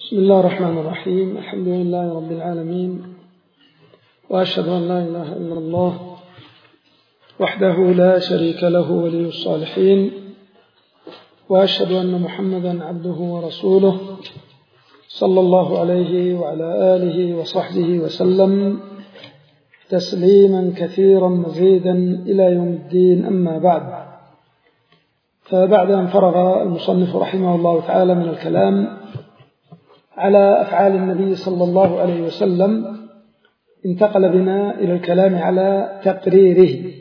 بسم الله الرحمن الرحيم. الحمد لله رب العالمين، وأشهد أن لا إله إلا الله وحده لا شريك له ولي الصالحين، وأشهد أن محمدا عبده ورسوله صلى الله عليه وعلى آله وصحبه وسلم تسليما كثيرا مزيدا إلى يوم الدين. أما بعد، فبعد أن فرغ المصنف رحمه الله تعالى من الكلام على أفعال النبي صلى الله عليه وسلم، انتقل بنا إلى الكلام على تقريره،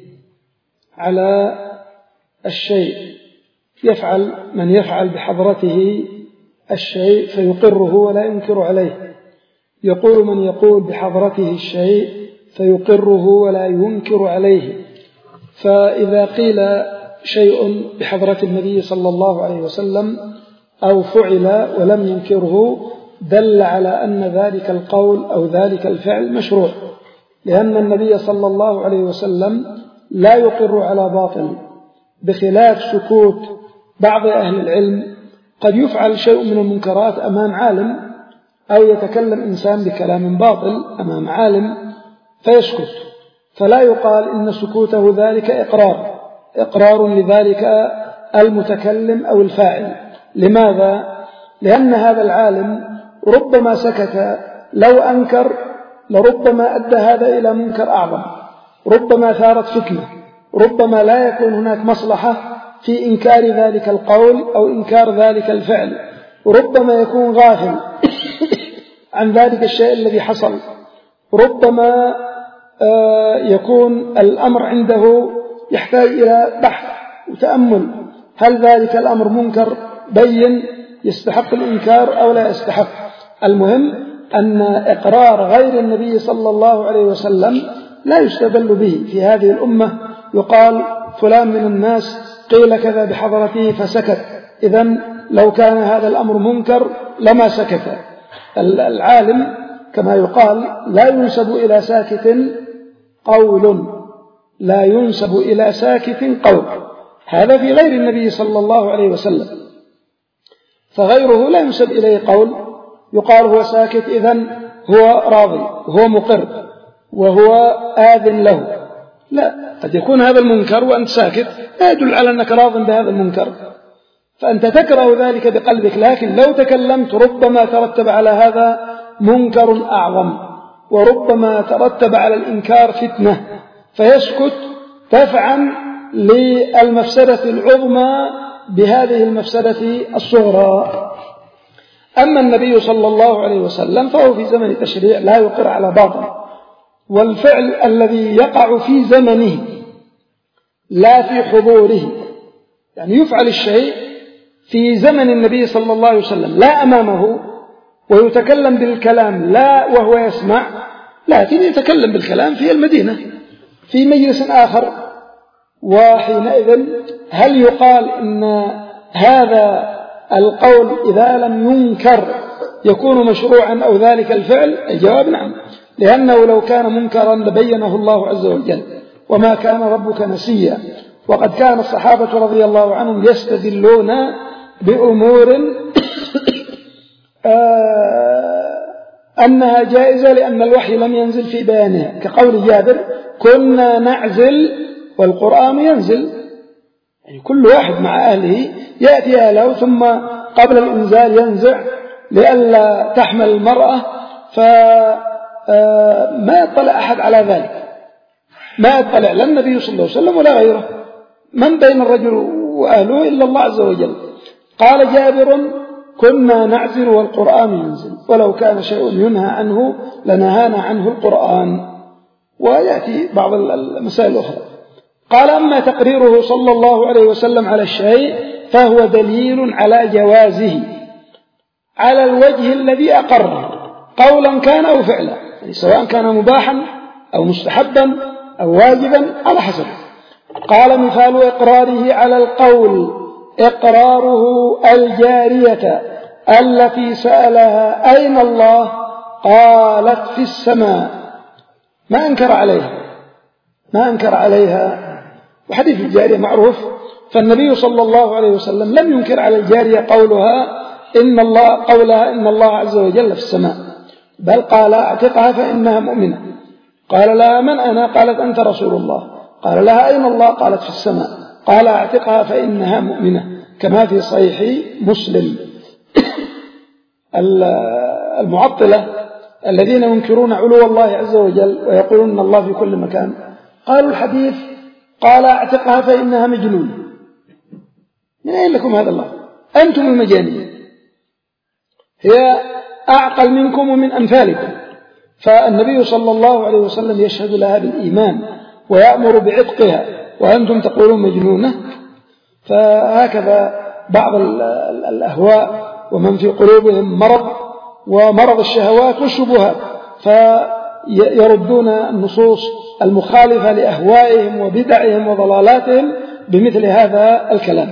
على الشيء. يفعل من يفعل بحضرته الشيء فيقره ولا ينكر عليه، يقول من يقول بحضرته الشيء فيقره ولا ينكر عليه. فإذا قيل شيء بحضرة النبي صلى الله عليه وسلم أو فعل ولم ينكره دل على أن ذلك القول أو ذلك الفعل مشروع، لأن النبي صلى الله عليه وسلم لا يقر على باطل، بخلاف سكوت بعض أهل العلم. قد يفعل شيء من المنكرات أمام عالم، أو يتكلم إنسان بكلام باطل أمام عالم فيسكت، فلا يقال إن سكوته ذلك إقرار لذلك المتكلم أو الفاعل. لماذا؟ لأن هذا العالم ربما سكت، لو أنكر لربما أدى هذا إلى منكر أعظم، ربما ثارت فتنة، ربما لا يكون هناك مصلحة في إنكار ذلك القول أو إنكار ذلك الفعل، ربما يكون غافل عن ذلك الشيء الذي حصل، ربما يكون الأمر عنده يحتاج إلى بحث وتأمل، هل ذلك الأمر منكر بين يستحق الإنكار أو لا يستحق. المهم أن إقرار غير النبي صلى الله عليه وسلم لا يستدل به في هذه الأمة. يقال فلان من الناس قيل كذا بحضرته فسكت، إذن لو كان هذا الأمر منكر لما سكت. العالم كما يقال لا ينسب إلى ساكت قول، لا ينسب إلى ساكت قول، هذا في غير النبي صلى الله عليه وسلم، فغيره لا ينسب إليه قول يقال هو ساكت إذن هو راضي وهو مقر وهو آذن له. لا، قد يكون هذا المنكر وأنت ساكت لا يدل على أنك راض بهذا المنكر، فأنت تكره ذلك بقلبك، لكن لو تكلمت ربما ترتب على هذا منكر أعظم، وربما ترتب على الإنكار فتنة، فيسكت دفعا للمفسدة العظمى بهذه المفسدة الصغرى. أما النبي صلى الله عليه وسلم فهو في زمن التشريع لا يقر على باطل، والفعل الذي يقع في زمنه لا في حضوره، يعني يفعل الشيء في زمن النبي صلى الله عليه وسلم لا أمامه، ويتكلم بالكلام لا وهو يسمع، لكن يتكلم بالكلام في المدينة في مجلس آخر، وحينئذ هل يقال إن هذا القول إذا لم ينكر يكون مشروعا أو ذلك الفعل؟ الجواب نعم، لأنه لو كان منكرا لبينه الله عز وجل، وما كان ربك نسيا. وقد كان الصحابة رضي الله عنهم يستدلون بأمور أنها جائزة لأن الوحي لم ينزل في بيانها، كقول جابر كنا نعزل والقرآن ينزل، يعني كل واحد مع أهله يأتي أهله ثم قبل الإنزال ينزع لئلا تحمل المرأة، فما يطلع أحد على ذلك، ما يطلع لا النبي صلى الله عليه وسلم ولا غيره، من بين الرجل وأهله إلا الله عز وجل. قال جابر كنا نعزل والقرآن ينزل، ولو كان شيء ينهى عنه لنهانا عنه القرآن. ويأتي بعض المسائل الأخرى. قال أما تقريره صلى الله عليه وسلم على الشيء فهو دليل على جوازه على الوجه الذي أقره، قولا كان أو فعلا، يعني سواء كان مباحا أو مستحبا أو واجبا على حسب. قال مثال إقراره على القول إقراره الجارية التي سألها أين الله قالت في السماء، ما أنكر عليها. وحديث الجارية معروف، فالنبي صلى الله عليه وسلم لم ينكر على الجارية قولها إن الله عز وجل في السماء، بل قال اعتقها فإنها مؤمنة. قال لها من أنا؟ قالت أنت رسول الله. قال لها أين الله؟ قالت في السماء. قال اعتقها فإنها مؤمنة، كما في صحيح مسلم. المعطلة الذين ينكرون علو الله عز وجل ويقولون أن الله في كل مكان قالوا الحديث قال اعتقها فإنها مجنون. من أين لكم هذا الله؟ أنتم المجانين، هي أعقل منكم ومن أمثالكم. فالنبي صلى الله عليه وسلم يشهد لها بالإيمان ويأمر بعتقها، وأنتم تقولون مجنونة. فهكذا بعض الأهواء ومن في قلوبهم مرض ومرض الشهوات والشبهات، فيردون النصوص المخالفة لأهوائهم وبدعهم وضلالاتهم بمثل هذا الكلام.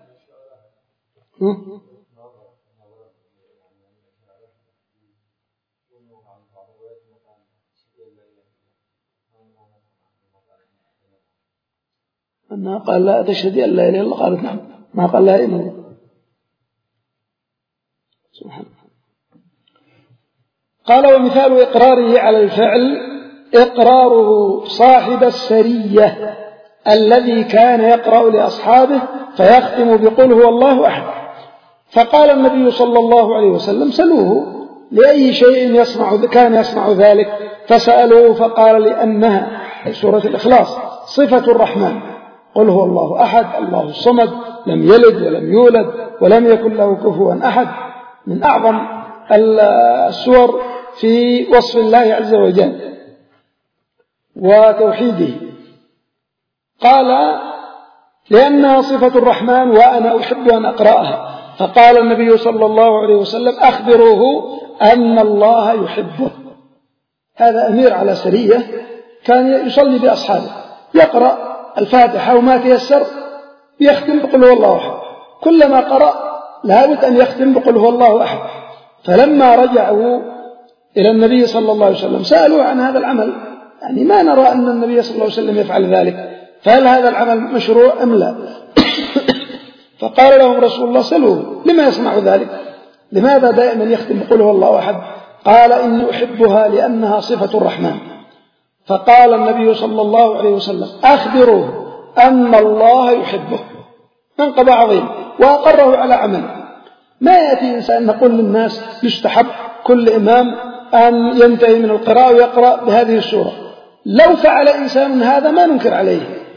أنها قال لا تشهدي أن لا إله إلا الله، قالت نعم، ما قال لا إله إلا الله. سبحان الله. قال ومثال إقراره على الفعل إقراره صاحب السرية الذي كان يقرأ لأصحابه فيختم بقل هو الله أحد. فقال النبي صلى الله عليه وسلم سلوه لأي شيء كان يصنع ذلك، فسألوه فقال لأنها سورة الإخلاص صفة الرحمن، قل هو الله أحد الله الصمد لم يلد ولم يولد ولم يكن له كفوا أحد، من أعظم السور في وصف الله عز وجل وتوحيده. قال لأنها صفة الرحمن وأنا أحب أن أقرأها. فقال النبي صلى الله عليه وسلم أخبروه أن الله يحبه. هذا أمير على سرية كان يصلي بأصحابه، يقرأ الفاتحة وما تيسر يختم بقل هو الله أحد، كلما قرأ لابد أن يختم بقل هو الله أحد. فلما رجعوا إلى النبي صلى الله عليه وسلم سألوا عن هذا العمل، يعني ما نرى أن النبي صلى الله عليه وسلم يفعل ذلك، فهل هذا العمل مشروع أم لا؟ فقال لهم رسول الله سألوه لما يصنع ذلك، لماذا دائما يختم بقل هو الله أحد؟ قال إني أحبها لأنها صفة الرحمن. فقال النبي صلى الله عليه وسلم أخبروه أن الله يحبه. منقب عظيم وأقره على عمل. ما يأتي إنسان نقول للناس يستحب كل إمام أن ينتهي من القراءة ويقرأ بهذه السورة. لو فعل إنسان هذا ما ننكر عليه.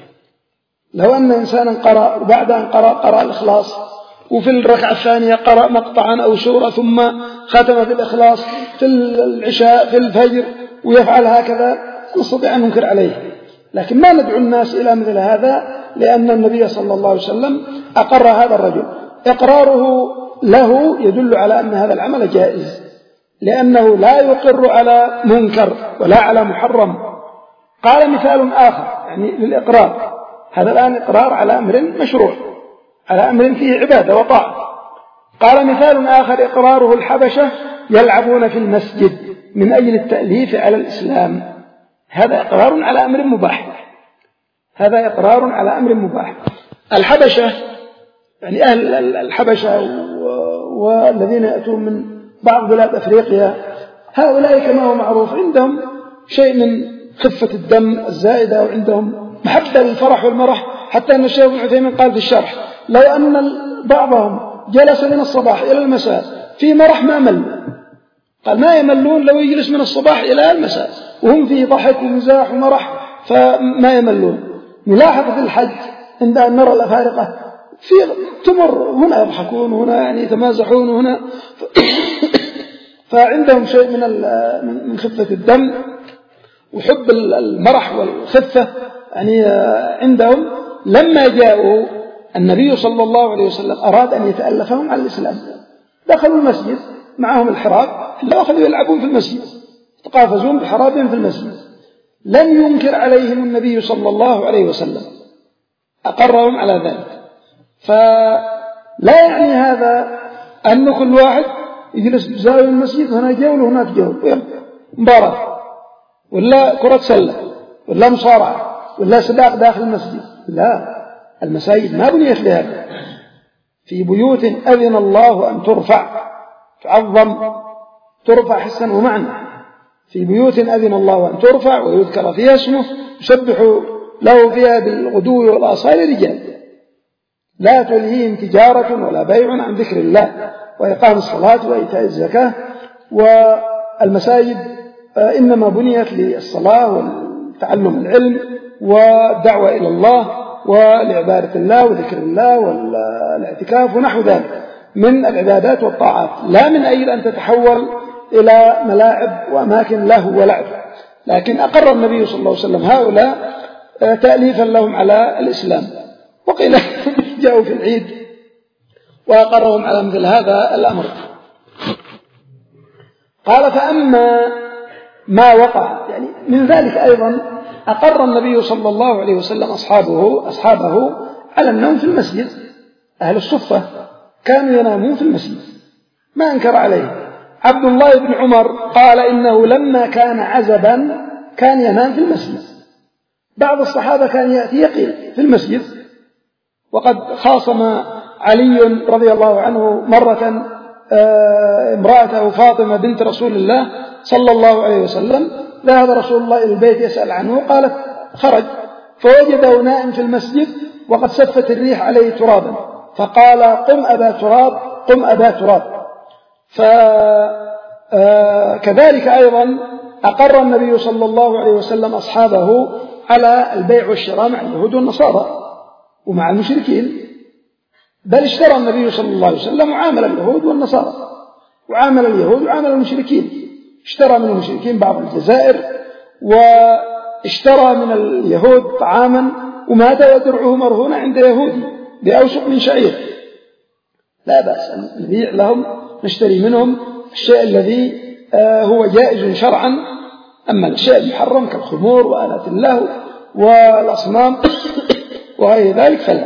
لو أن إنسانا قرأ وبعد أن قرأ الإخلاص وفي الركعة الثانية قرأ مقطعا أو سورة ثم ختم بالإخلاص في العشاء في الفجر ويفعل هكذا نستطيع أن ننكر عليه، لكن ما ندعو الناس إلى مثل هذا، لأن النبي صلى الله عليه وسلم أقر هذا الرجل. إقراره له يدل على أن هذا العمل جائز، لأنه لا يقر على منكر ولا على محرم. قال مثال آخر يعني للإقرار، هذا الآن إقرار على أمر مشروع، على أمر فيه عبادة وطاعة. قال مثال آخر إقراره الحبشة يلعبون في المسجد من أجل التأليف على الإسلام، هذا إقرار على أمر مباح، هذا إقرار على أمر مباح. الحبشة يعني أهل الحبشة والذين يأتون من بعض بلاد أفريقيا، هؤلاء كما هو معروف عندهم شيء من خفة الدم الزائدة، وعندهم محبة للفرح والمرح، حتى أن الشيخ ابن عثيمين قال في الشرح لو أن بعضهم جلس من الصباح إلى المساء في مرح ما ملوا، قال ما يملون لو يجلس من الصباح إلى المساء وهم فيه ضحك ومزاح ومرح فما يملون. نلاحظ في الحج عند أن نرى الأفارقة في تمر هنا يضحكون وهنا يعني يتمازحون وهنا فعندهم شيء من خفة الدم وحب المرح والخفة يعني عندهم. لما جاءوا النبي صلى الله عليه وسلم أراد أن يتألفهم على الإسلام، دخلوا المسجد معهم الحراب أخذوا يلعبون في المسجد، يتقافزون بحرابهم في المسجد. لم ينكر عليهم النبي صلى الله عليه وسلم، أقرهم على ذلك. فلا يعني هذا أن كل واحد يجلس بزاوية المسجد هنا جول وهناك جول، مباراة ولا كرة سلة ولا مصارعة ولا سباق داخل المسجد، لا، المساجد ما بنيت لهذا، في بيوت أذن الله أن ترفع تعظم ترفع حسا ومعنى، في بيوت أذن الله أن ترفع ويذكر فيها اسمه يسبح له فيها بالغدو والآصال رجال لا تلهيهم تجارة ولا بيع عن ذكر الله وإقام الصلاة وإيتاء الزكاة. والمساجد إنما بنيت للصلاة وتعلم العلم والدعوة إلى الله ولعبادة الله وذكر الله والاعتكاف ونحو ذلك من العبادات والطاعات، لا من أجل أن تتحول إلى ملاعب وأماكن لهو ولعب. لكن أقر النبي صلى الله عليه وسلم هؤلاء تأليفا لهم على الإسلام، وقيل جاءوا في العيد وأقرهم على مثل هذا الأمر. قال فأما ما وقع يعني من ذلك أيضا أقر النبي صلى الله عليه وسلم أصحابه على النوم في المسجد. أهل الصفة كانوا ينامون في المسجد ما أنكر عليه. عبد الله بن عمر قال إنه لما كان عزبا كان ينام في المسجد. بعض الصحابة كان يأتي يقيل في المسجد. وقد خاصم علي رضي الله عنه مرة امرأته فاطمة بنت رسول الله صلى الله عليه وسلم. ذهب رسول الله إلى البيت يسأل عنه، قالت خرج فوجده نائم في المسجد وقد سفت الريح عليه ترابا، فقال قم أبا تراب قم أبا تراب. فكذلك أيضا أقر النبي صلى الله عليه وسلم أصحابه على البيع والشراء مع اليهود والنصارى ومع المشركين، بل اشترى النبي صلى الله عليه وسلم وعامل اليهود والنصارى وعامل اليهود وعامل المشركين. اشترى من المشركين بعض الجزائر واشترى من اليهود طعاما ومات ودرعه مرهونة عند يهودي بأوسق من شعير. لا بأس أن نبيع لهم نشتري منهم الشيء الذي هو جائز شرعا، أما الشيء المحرم كالخمور وآلات اللهو والأصنام وغير ذلك فلا.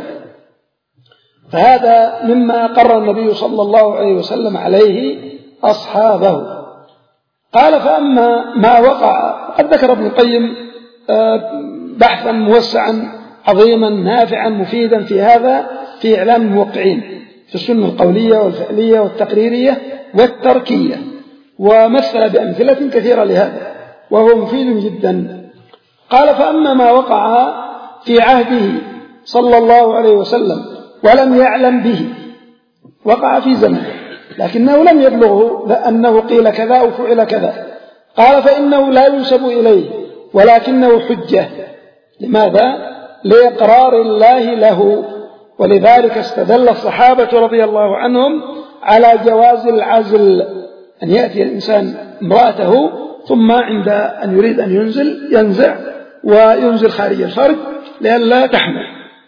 فهذا مما قرر النبي صلى الله عليه وسلم عليه أصحابه. قال فأما ما وقع، قد ذكر ابن القيم بحثا موسعا عظيما نافعا مفيدا في هذا في إعلام الموقعين في السنة القولية والفعلية والتقريرية والتركية، ومثل بأمثلة كثيرة لهذا وهو مفيد جدا. قال فأما ما وقع في عهده صلى الله عليه وسلم ولم يعلم به، وقع في زمنه لكنه لم يبلغه أنه قيل كذا أو فعل كذا، قال فإنه لا ينسب إليه ولكنه حجة. لماذا؟ لإقرار الله له. ولذلك استدل الصحابة رضي الله عنهم على جواز العزل، أن يأتي الإنسان امرأته ثم عند أن يريد أن ينزع وينزل خارج الفرج لئلا تحمل.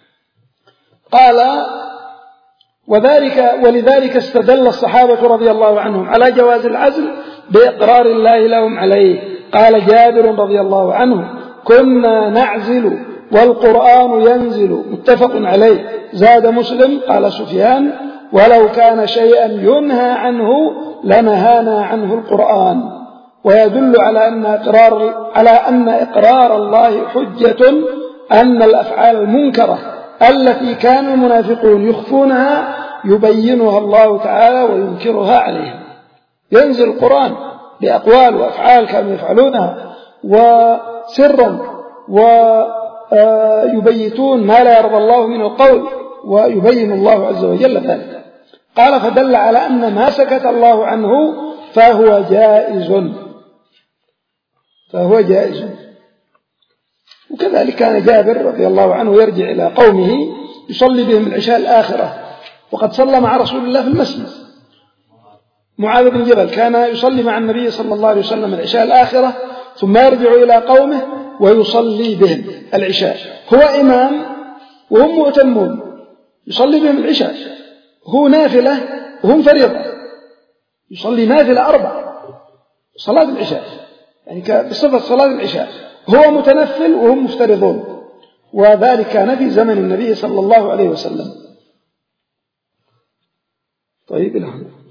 قال ولذلك استدل الصحابة رضي الله عنهم على جواز العزل بإقرار الله لهم عليه. قال جابر رضي الله عنه كنا نعزل والقرآن ينزل، متفق عليه. زاد مسلم قال سفيان ولو كان شيئا ينهى عنه لنهانا عنه القرآن. ويدل على أن إقرار الله حجة أن الأفعال المنكرة التي كان المنافقون يخفونها يبينها الله تعالى وينكرها عليهم. ينزل القرآن بأقوال وأفعال كانوا يفعلونها وسرا ويبيتون ما لا يرضى الله من القول ويبين الله عز وجل ذلك. قال فدل على أن ما سكت الله عنه فهو جائز. وكذلك كان جابر رضي الله عنه يرجع إلى قومه يصلي بهم العشاء الآخرة، وقد صلى مع رسول الله في المسجد. معاذ بن جبل كان يصلي مع النبي صلى الله عليه وسلم العشاء الآخرة ثم يرجع إلى قومه ويصلي بهم العشاء. هو إمام وهم مؤتمون، يصلي بهم العشاء، هو نافلة وهم فريضة، يصلي نافلة 4 صلاة العشاء يعني بصفة صلاة العشاء، هو متنفل وهم مفترضون. وذلك كان في زمن النبي صلى الله عليه وسلم. طيب الحمد